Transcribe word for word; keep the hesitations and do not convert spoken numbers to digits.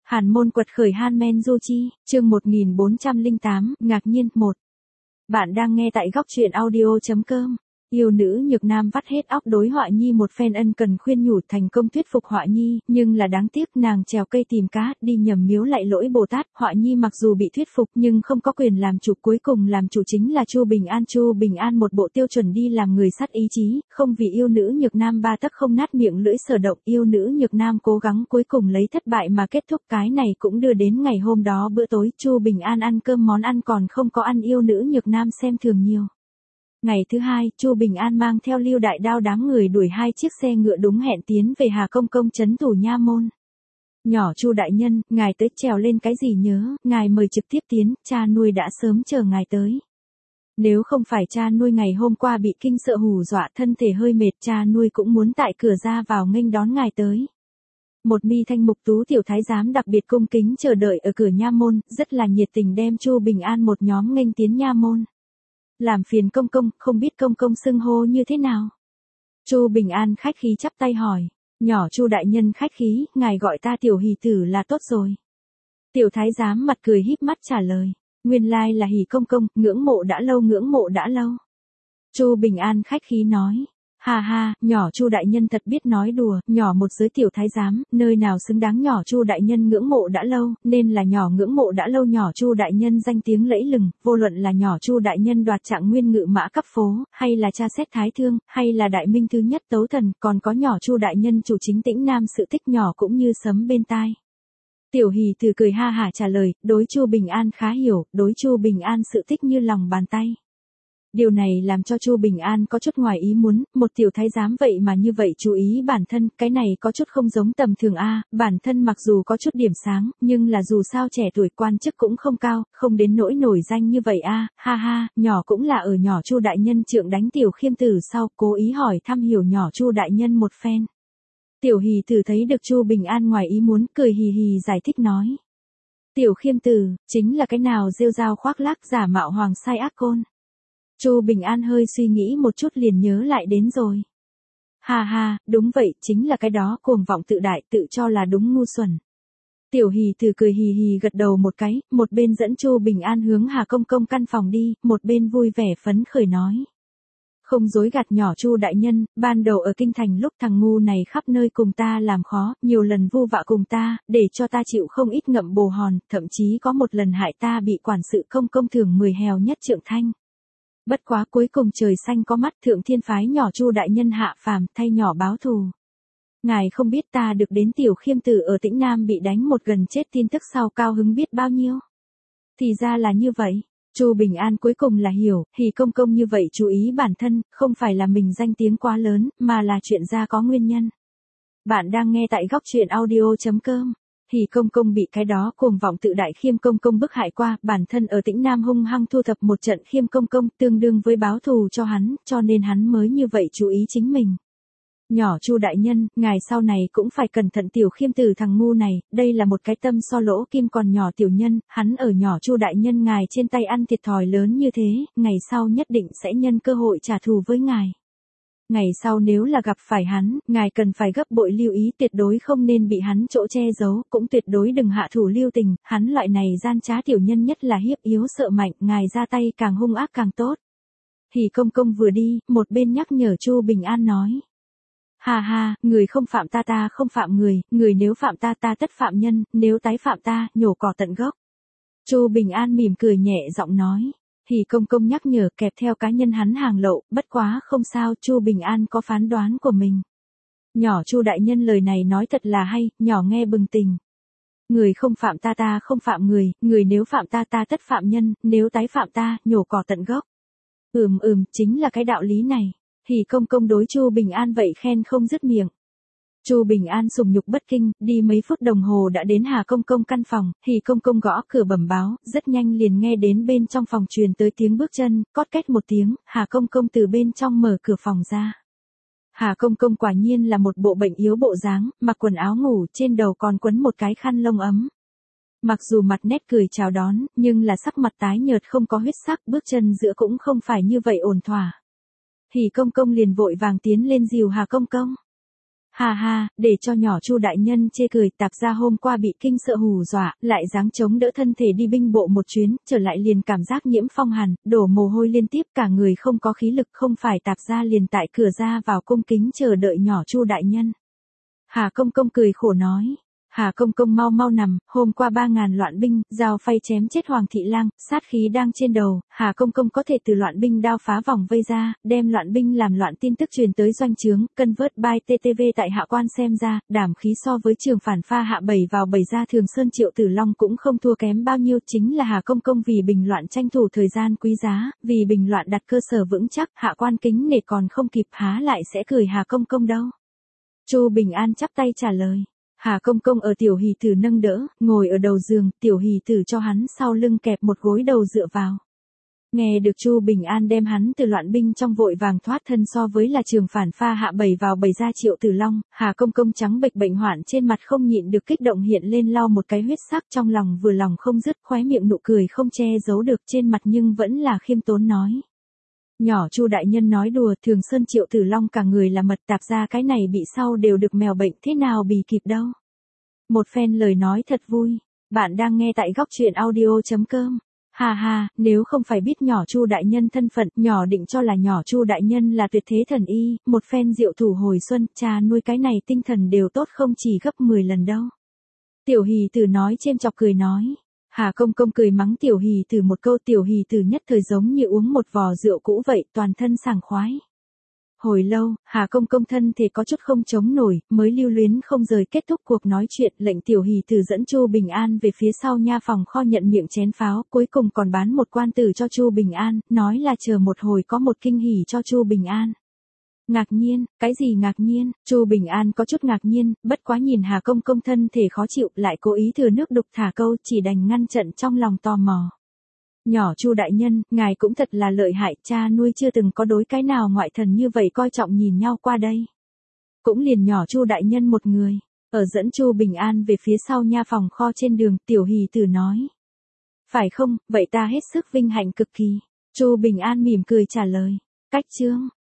Hàn môn quật khởi Hanmen Du Chi, chương một nghìn bốn trăm lẻ tám, ngạc nhiên, một. Bạn đang nghe tại góc truyện audio chấm com. Yêu nữ nhược nam vắt hết óc đối Họa Nhi một phen ân cần khuyên nhủ thành công thuyết phục Họa Nhi, nhưng là đáng tiếc nàng trèo cây tìm cá, đi nhầm miếu lạy lỗi Bồ Tát. Họa Nhi mặc dù bị thuyết phục nhưng không có quyền làm chủ, cuối cùng làm chủ chính là Chu Bình An. Chu Bình An một bộ tiêu chuẩn đi làm người sắt ý chí, không vì yêu nữ nhược nam ba tấc không nát miệng lưỡi sở động. Yêu nữ nhược nam cố gắng cuối cùng lấy thất bại mà kết thúc, cái này cũng đưa đến ngày hôm đó bữa tối Chu Bình An ăn cơm món ăn còn không có ăn yêu nữ nhược nam xem thường nhiều. Ngày thứ hai, Chu Bình An mang theo Lưu Đại Đao đám người đuổi hai chiếc xe ngựa đúng hẹn tiến về Hà Công Công trấn thủ nha môn. Nhỏ Chu đại nhân, ngài tới trèo lên cái gì nhớ, ngài mời trực tiếp tiến, cha nuôi đã sớm chờ ngài tới. Nếu không phải cha nuôi ngày hôm qua bị kinh sợ hù dọa thân thể hơi mệt, cha nuôi cũng muốn tại cửa ra vào nghênh đón ngài tới. Một mi thanh mục tú tiểu thái giám đặc biệt cung kính chờ đợi ở cửa nha môn, rất là nhiệt tình đem Chu Bình An một nhóm nghênh tiến nha môn. Làm phiền công công, không biết công công xưng hô như thế nào? Chu Bình An khách khí chắp tay hỏi. Nhỏ Chu đại nhân khách khí, ngài gọi ta tiểu hỷ tử là tốt rồi. Tiểu thái giám mặt cười híp mắt trả lời. Nguyên lai là hỷ công công, ngưỡng mộ đã lâu ngưỡng mộ đã lâu. Chu Bình An khách khí nói. Ha ha, nhỏ Chu đại nhân thật biết nói đùa, nhỏ một giới tiểu thái giám, nơi nào xứng đáng nhỏ Chu đại nhân ngưỡng mộ đã lâu, nên là nhỏ ngưỡng mộ đã lâu. Nhỏ Chu đại nhân danh tiếng lẫy lừng, vô luận là nhỏ Chu đại nhân đoạt trạng nguyên ngự mã cấp phố, hay là tra xét thái thương, hay là đại minh thứ nhất tấu thần, còn có nhỏ Chu đại nhân chủ chính tĩnh nam sự tích nhỏ cũng như sấm bên tai. Tiểu hỷ từ cười ha hả trả lời, đối Chu Bình An khá hiểu, đối Chu Bình An sự tích như lòng bàn tay. Điều này làm cho Chu Bình An có chút ngoài ý muốn, một tiểu thái giám vậy mà như vậy chú ý bản thân, cái này có chút không giống tầm thường a, bản thân mặc dù có chút điểm sáng, nhưng là dù sao trẻ tuổi quan chức cũng không cao, không đến nỗi nổi danh như vậy a, ha ha, nhỏ cũng là ở nhỏ Chu đại nhân trượng đánh tiểu khiêm tử sau, cố ý hỏi thăm hiểu nhỏ Chu đại nhân một phen. Tiểu hỷ tử thấy được Chu Bình An ngoài ý muốn, cười hì hì giải thích nói. Tiểu khiêm tử, chính là cái nào rêu rao khoác lác giả mạo hoàng sai ác côn. Chu Bình An hơi suy nghĩ một chút liền nhớ lại đến rồi. Ha ha, đúng vậy, chính là cái đó, cuồng vọng tự đại, tự cho là đúng ngu xuẩn. Tiểu hỷ tử cười hì hì gật đầu một cái, một bên dẫn Chu Bình An hướng Hà Công Công căn phòng đi, một bên vui vẻ phấn khởi nói. Không dối gạt nhỏ Chu đại nhân, ban đầu ở kinh thành lúc thằng ngu này khắp nơi cùng ta làm khó, nhiều lần vu vạ cùng ta, để cho ta chịu không ít ngậm bồ hòn, thậm chí có một lần hại ta bị quản sự công công thưởng mười hèo nhất trượng thanh. Bất quá cuối cùng trời xanh có mắt, thượng thiên phái nhỏ Chu đại nhân hạ phàm thay nhỏ báo thù. Ngài không biết ta được đến tiểu khiêm tử ở Tĩnh Nam bị đánh một gần chết tin tức sau cao hứng biết bao nhiêu. Thì ra là như vậy. Chu Bình An cuối cùng là hiểu, hỷ công công như vậy chú ý bản thân, không phải là mình danh tiếng quá lớn, mà là chuyện ra có nguyên nhân. Bạn đang nghe tại góc truyện audio chấm com. Hỷ công công bị cái đó cuồng vọng tự đại khiêm công công bức hại qua, bản thân ở Tĩnh Nam hung hăng thu thập một trận khiêm công công tương đương với báo thù cho hắn, cho nên hắn mới như vậy chú ý chính mình. Nhỏ Chu đại nhân, ngài sau này cũng phải cẩn thận tiểu khiêm tử thằng ngu này, đây là một cái tâm so lỗ kim còn nhỏ tiểu nhân, hắn ở nhỏ Chu đại nhân ngài trên tay ăn thiệt thòi lớn như thế, ngày sau nhất định sẽ nhân cơ hội trả thù với ngài. Ngày sau nếu là gặp phải hắn, ngài cần phải gấp bội lưu ý, tuyệt đối không nên bị hắn chỗ che giấu, cũng tuyệt đối đừng hạ thủ lưu tình, hắn loại này gian trá tiểu nhân nhất là hiếp yếu sợ mạnh, ngài ra tay càng hung ác càng tốt. Hỷ công công vừa đi, một bên nhắc nhở Chu Bình An nói. Ha ha, người không phạm ta ta không phạm người, người nếu phạm ta ta tất phạm nhân, nếu tái phạm ta, nhổ cỏ tận gốc. Chu Bình An mỉm cười nhẹ giọng nói. Hỷ công công nhắc nhở kẹp theo cá nhân hắn hàng lậu, bất quá không sao, Chu Bình An có phán đoán của mình. Nhỏ Chu đại nhân lời này nói thật là hay, nhỏ nghe bừng tình. Người không phạm ta ta không phạm người, người nếu phạm ta ta tất phạm nhân, nếu tái phạm ta, nhổ cỏ tận gốc. Ừm ừm, chính là cái đạo lý này. Hỷ công công đối Chu Bình An vậy khen không dứt miệng. Chu Bình An sùng nhục bất kinh, đi mấy phút đồng hồ đã đến Hà Công Công căn phòng, Hỷ công công gõ cửa bẩm báo, rất nhanh liền nghe đến bên trong phòng truyền tới tiếng bước chân, cót két một tiếng, Hà Công Công từ bên trong mở cửa phòng ra. Hà Công Công quả nhiên là một bộ bệnh yếu bộ dáng, mặc quần áo ngủ, trên đầu còn quấn một cái khăn lông ấm. Mặc dù mặt nét cười chào đón, nhưng là sắc mặt tái nhợt không có huyết sắc, bước chân giữa cũng không phải như vậy ổn thỏa. Hỷ công công liền vội vàng tiến lên dìu Hà Công Công. Ha ha, để cho nhỏ Chu đại nhân chê cười, Tạp gia hôm qua bị kinh sợ hù dọa, lại dáng chống đỡ thân thể đi binh bộ một chuyến, trở lại liền cảm giác nhiễm phong hàn, đổ mồ hôi liên tiếp, cả người không có khí lực, không phải Tạp gia liền tại cửa ra vào cung kính chờ đợi nhỏ Chu đại nhân. Hà công công cười khổ nói. Hà công công mau mau nằm, hôm qua ba ngàn loạn binh, dao phay chém chết Hoàng thị lang, sát khí đang trên đầu, Hà công công có thể từ loạn binh đao phá vòng vây ra, đem loạn binh làm loạn tin tức truyền tới doanh trướng, cân vớt bài tê tê vê tại hạ quan xem ra, đảm khí so với trường phản pha hạ bảy vào bảy ra Thường Sơn Triệu Tử Long cũng không thua kém bao nhiêu, chính là Hà công công vì bình loạn tranh thủ thời gian quý giá, vì bình loạn đặt cơ sở vững chắc, hạ quan kính nể còn không kịp há lại sẽ cười Hà công công đâu. Chu Bình An chắp tay trả lời. Hà công công ở tiểu hỷ tử nâng đỡ, ngồi ở đầu giường, tiểu hỷ tử cho hắn sau lưng kẹp một gối đầu dựa vào. Nghe được Chu Bình An đem hắn từ loạn binh trong vội vàng thoát thân so với là trường phản pha hạ bảy vào bảy ra Triệu Tử Long, Hà công công trắng bệch bệnh hoạn trên mặt không nhịn được kích động hiện lên lau một cái huyết sắc trong lòng vừa lòng không dứt, khóe miệng nụ cười không che giấu được trên mặt nhưng vẫn là khiêm tốn nói. Nhỏ Chu đại nhân nói đùa, Thường Sơn Triệu Tử Long cả người là mật, Tạp ra cái này bị sau đều được mèo bệnh, thế nào bì kịp đâu. Một phen lời nói thật vui. Bạn đang nghe tại góc truyện audio chấm com. Ha ha, nếu không phải biết nhỏ Chu đại nhân thân phận, nhỏ định cho là nhỏ Chu đại nhân là tuyệt thế thần y, một phen diệu thủ hồi xuân, cha nuôi cái này tinh thần đều tốt không chỉ gấp mười lần đâu. Tiểu hỷ tử nói chêm chọc cười nói. Hà công công cười mắng tiểu hỷ tử một câu, tiểu hỷ tử nhất thời giống như uống một vò rượu cũ vậy, toàn thân sảng khoái. Hồi lâu, Hà công công thân thể có chút không chống nổi, mới lưu luyến không rời kết thúc cuộc nói chuyện, lệnh tiểu hỷ tử dẫn Chu Bình An về phía sau nha phòng kho nhận miệng chén pháo, cuối cùng còn bán một quan tử cho Chu Bình An, nói là chờ một hồi có một kinh hỉ cho Chu Bình An. Ngạc nhiên, cái gì ngạc nhiên, Chu Bình An có chút ngạc nhiên, bất quá nhìn Hà công công thân thể khó chịu, lại cố ý thừa nước đục thả câu, chỉ đành ngăn trận trong lòng tò mò. Nhỏ Chu đại nhân, ngài cũng thật là lợi hại, cha nuôi chưa từng có đối cái nào ngoại thần như vậy coi trọng nhìn nhau qua đây. Cũng liền nhỏ Chu đại nhân một người, ở dẫn Chu Bình An về phía sau nha phòng kho trên đường, tiểu hỷ tử nói. Phải không, vậy ta hết sức vinh hạnh cực kỳ. Chu Bình An mỉm cười trả lời. Cách chương.